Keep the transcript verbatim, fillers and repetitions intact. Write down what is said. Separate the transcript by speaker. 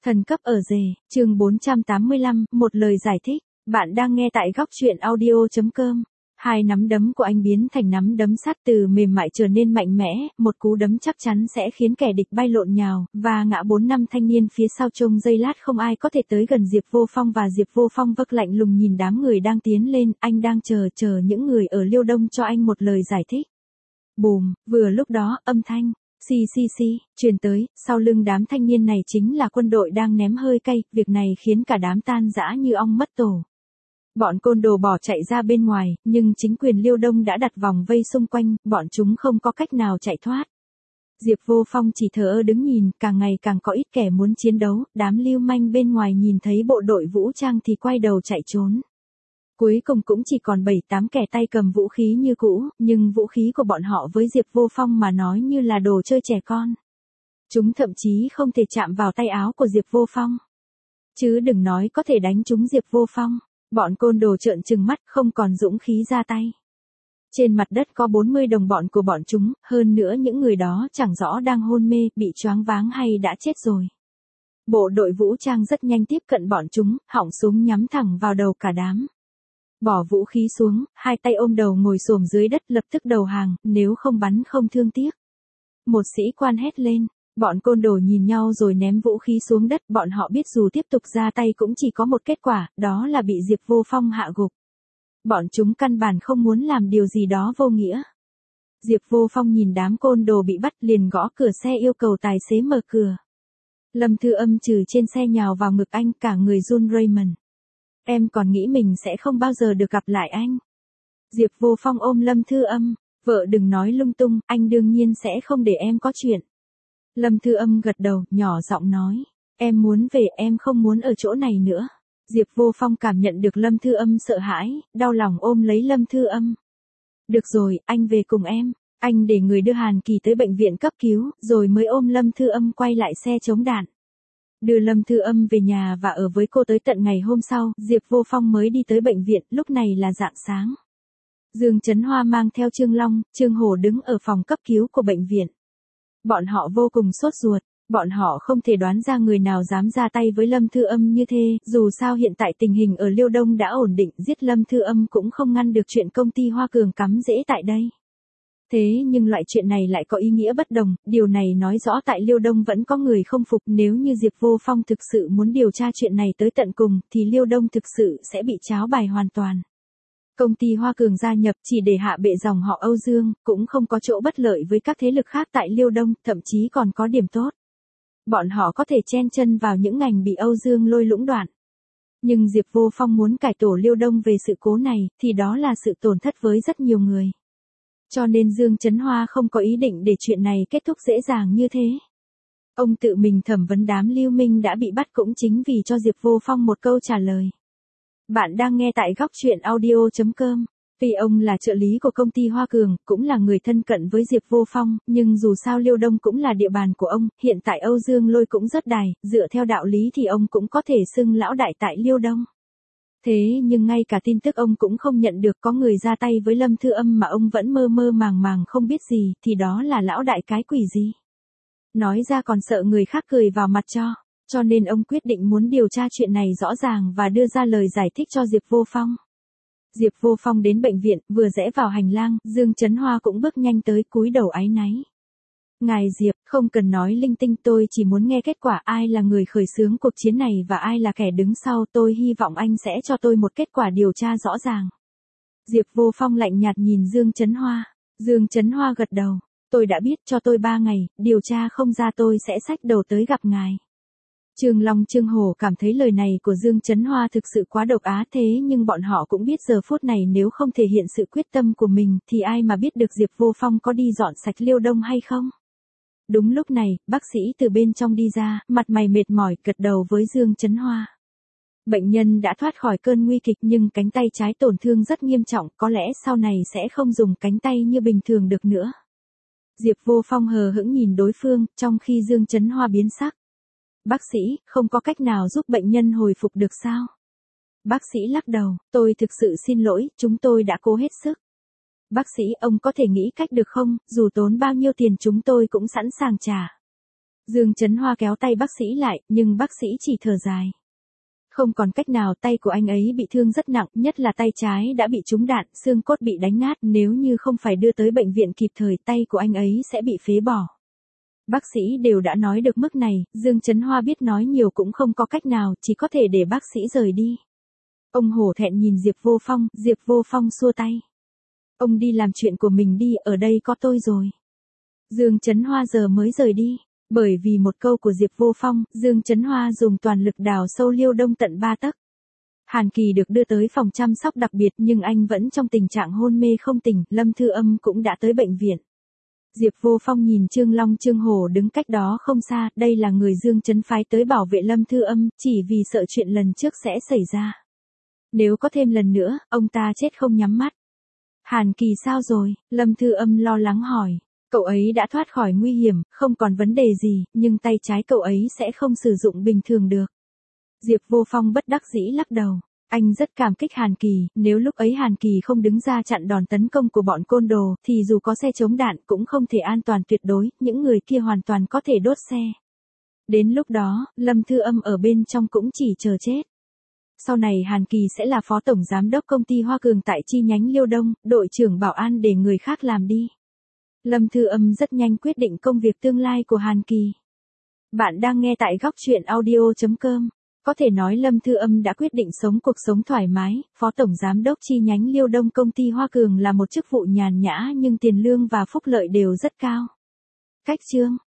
Speaker 1: Thần cấp ở rể, chương bốn trăm tám mươi lăm, một lời giải thích. Bạn đang nghe tại góc truyện audio chấm com. Hai nắm đấm của anh biến thành nắm đấm sắt, từ mềm mại trở nên mạnh mẽ, một cú đấm chắc chắn sẽ khiến kẻ địch bay lộn nhào, và ngã bốn năm thanh niên phía sau trông giây lát không ai có thể tới gần Diệp Vô Phong, và Diệp Vô Phong vâng lạnh lùng nhìn đám người đang tiến lên, anh đang chờ chờ những người ở Liêu Đông cho anh một lời giải thích. Bùm, vừa lúc đó, âm thanh xì xì xì truyền tới, sau lưng đám thanh niên này chính là quân đội đang ném hơi cay, việc này khiến cả đám tan rã như ong mất tổ. Bọn côn đồ bỏ chạy ra bên ngoài, nhưng chính quyền Liêu Đông đã đặt vòng vây xung quanh, bọn chúng không có cách nào chạy thoát. Diệp Vô Phong chỉ thờ ơ đứng nhìn, càng ngày càng có ít kẻ muốn chiến đấu, đám lưu manh bên ngoài nhìn thấy bộ đội vũ trang thì quay đầu chạy trốn. Cuối cùng cũng chỉ còn bảy tám kẻ tay cầm vũ khí như cũ, nhưng vũ khí của bọn họ với Diệp Vô Phong mà nói như là đồ chơi trẻ con. Chúng thậm chí không thể chạm vào tay áo của Diệp Vô Phong. Chứ đừng nói có thể đánh trúng Diệp Vô Phong. Bọn côn đồ trợn trừng mắt, không còn dũng khí ra tay. Trên mặt đất có bốn mươi đồng bọn của bọn chúng, hơn nữa những người đó chẳng rõ đang hôn mê, bị choáng váng hay đã chết rồi. Bộ đội vũ trang rất nhanh tiếp cận bọn chúng, họng súng nhắm thẳng vào đầu cả đám. Bỏ vũ khí xuống, hai tay ôm đầu ngồi xổm dưới đất, lập tức đầu hàng, nếu không bắn không thương tiếc. Một sĩ quan hét lên, bọn côn đồ nhìn nhau rồi ném vũ khí xuống đất, bọn họ biết dù tiếp tục ra tay cũng chỉ có một kết quả, đó là bị Diệp Vô Phong hạ gục. Bọn chúng căn bản không muốn làm điều gì đó vô nghĩa. Diệp Vô Phong nhìn đám côn đồ bị bắt liền gõ cửa xe yêu cầu tài xế mở cửa. Lâm Thư Âm trừ trên xe nhào vào ngực anh, cả người run Raymond. Em còn nghĩ mình sẽ không bao giờ được gặp lại anh. Diệp Vô Phong ôm Lâm Thư Âm, vợ đừng nói lung tung, anh đương nhiên sẽ không để em có chuyện. Lâm Thư Âm gật đầu, nhỏ giọng nói, em muốn về, em không muốn ở chỗ này nữa. Diệp Vô Phong cảm nhận được Lâm Thư Âm sợ hãi, đau lòng ôm lấy Lâm Thư Âm. Được rồi, anh về cùng em. Anh để người đưa Hàn Kỳ tới bệnh viện cấp cứu, rồi mới ôm Lâm Thư Âm quay lại xe chống đạn. Đưa Lâm Thư Âm về nhà và ở với cô tới tận ngày hôm sau, Diệp Vô Phong mới đi tới bệnh viện, lúc này là rạng sáng. Dương Chấn Hoa mang theo Trương Long, Trương Hổ đứng ở phòng cấp cứu của bệnh viện. Bọn họ vô cùng sốt ruột, bọn họ không thể đoán ra người nào dám ra tay với Lâm Thư Âm như thế, dù sao hiện tại tình hình ở Liêu Đông đã ổn định, giết Lâm Thư Âm cũng không ngăn được chuyện công ty Hoa Cường cắm rễ tại đây. Thế nhưng loại chuyện này lại có ý nghĩa bất đồng, điều này nói rõ tại Liêu Đông vẫn có người không phục, nếu như Diệp Vô Phong thực sự muốn điều tra chuyện này tới tận cùng, thì Liêu Đông thực sự sẽ bị tráo bài hoàn toàn. Công ty Hoa Cường gia nhập chỉ để hạ bệ dòng họ Âu Dương, cũng không có chỗ bất lợi với các thế lực khác tại Liêu Đông, thậm chí còn có điểm tốt. Bọn họ có thể chen chân vào những ngành bị Âu Dương lôi lũng đoạn. Nhưng Diệp Vô Phong muốn cải tổ Liêu Đông về sự cố này, thì đó là sự tổn thất với rất nhiều người. Cho nên Dương Chấn Hoa không có ý định để chuyện này kết thúc dễ dàng như thế. Ông tự mình thẩm vấn đám lưu minh đã bị bắt cũng chính vì cho Diệp Vô Phong một câu trả lời. Bạn đang nghe tại góc truyện audio chấm com. Vì ông là trợ lý của công ty Hoa Cường, cũng là người thân cận với Diệp Vô Phong, nhưng dù sao Liêu Đông cũng là địa bàn của ông, hiện tại Âu Dương Lôi cũng rất đài, dựa theo đạo lý thì ông cũng có thể xưng lão đại tại Liêu Đông. Thế nhưng ngay cả tin tức ông cũng không nhận được, có người ra tay với Lâm Thư Âm mà ông vẫn mơ mơ màng màng không biết gì, thì đó là lão đại cái quỷ gì. Nói ra còn sợ người khác cười vào mặt cho, cho nên ông quyết định muốn điều tra chuyện này rõ ràng và đưa ra lời giải thích cho Diệp Vô Phong. Diệp Vô Phong đến bệnh viện, vừa rẽ vào hành lang, Dương Chấn Hoa cũng bước nhanh tới, cúi đầu áy náy. Ngài Diệp, không cần nói linh tinh, tôi chỉ muốn nghe kết quả ai là người khởi xướng cuộc chiến này và ai là kẻ đứng sau, tôi hy vọng anh sẽ cho tôi một kết quả điều tra rõ ràng. Diệp Vô Phong lạnh nhạt nhìn Dương Chấn Hoa. Dương Chấn Hoa gật đầu, tôi đã biết, cho tôi ba ngày, điều tra không ra tôi sẽ xách đầu tới gặp ngài. Trương Long Trương Hổ cảm thấy lời này của Dương Chấn Hoa thực sự quá độc á, thế nhưng bọn họ cũng biết giờ phút này nếu không thể hiện sự quyết tâm của mình thì ai mà biết được Diệp Vô Phong có đi dọn sạch Liêu Đông hay không. Đúng lúc này, bác sĩ từ bên trong đi ra, mặt mày mệt mỏi, gật đầu với Dương Chấn Hoa. Bệnh nhân đã thoát khỏi cơn nguy kịch nhưng cánh tay trái tổn thương rất nghiêm trọng, có lẽ sau này sẽ không dùng cánh tay như bình thường được nữa. Diệp Vô Phong hờ hững nhìn đối phương, trong khi Dương Chấn Hoa biến sắc. Bác sĩ, không có cách nào giúp bệnh nhân hồi phục được sao? Bác sĩ lắc đầu, tôi thực sự xin lỗi, chúng tôi đã cố hết sức. Bác sĩ, ông có thể nghĩ cách được không, dù tốn bao nhiêu tiền chúng tôi cũng sẵn sàng trả. Dương Chấn Hoa kéo tay bác sĩ lại, nhưng bác sĩ chỉ thở dài. Không còn cách nào, tay của anh ấy bị thương rất nặng, nhất là tay trái đã bị trúng đạn, xương cốt bị đánh nát, nếu như không phải đưa tới bệnh viện kịp thời, tay của anh ấy sẽ bị phế bỏ. Bác sĩ đều đã nói được mức này, Dương Chấn Hoa biết nói nhiều cũng không có cách nào, chỉ có thể để bác sĩ rời đi. Ông hổ thẹn nhìn Diệp Vô Phong, Diệp Vô Phong xua tay. Ông đi làm chuyện của mình đi, ở đây có tôi rồi. Dương Chấn Hoa giờ mới rời đi. Bởi vì một câu của Diệp Vô Phong, Dương Chấn Hoa dùng toàn lực đào sâu Liêu Đông tận ba tấc. Hàn Kỳ được đưa tới phòng chăm sóc đặc biệt nhưng anh vẫn trong tình trạng hôn mê không tỉnh, Lâm Thư Âm cũng đã tới bệnh viện. Diệp Vô Phong nhìn Trương Long Trương Hổ đứng cách đó không xa, đây là người Dương Chấn phái tới bảo vệ Lâm Thư Âm, chỉ vì sợ chuyện lần trước sẽ xảy ra. Nếu có thêm lần nữa, ông ta chết không nhắm mắt. Hàn Kỳ sao rồi? Lâm Thư Âm lo lắng hỏi. Cậu ấy đã thoát khỏi nguy hiểm, không còn vấn đề gì, nhưng tay trái cậu ấy sẽ không sử dụng bình thường được. Diệp Vô Phong bất đắc dĩ lắc đầu. Anh rất cảm kích Hàn Kỳ, nếu lúc ấy Hàn Kỳ không đứng ra chặn đòn tấn công của bọn côn đồ, thì dù có xe chống đạn cũng không thể an toàn tuyệt đối, những người kia hoàn toàn có thể đốt xe. Đến lúc đó, Lâm Thư Âm ở bên trong cũng chỉ chờ chết. Sau này Hàn Kỳ sẽ là phó tổng giám đốc công ty Hoa Cường tại chi nhánh Liêu Đông, đội trưởng bảo an để người khác làm đi. Lâm Thư Âm rất nhanh quyết định công việc tương lai của Hàn Kỳ. Bạn đang nghe tại góc truyện audio chấm com. Có thể nói Lâm Thư Âm đã quyết định sống cuộc sống thoải mái, phó tổng giám đốc chi nhánh Liêu Đông công ty Hoa Cường là một chức vụ nhàn nhã nhưng tiền lương và phúc lợi đều rất cao. Cách chương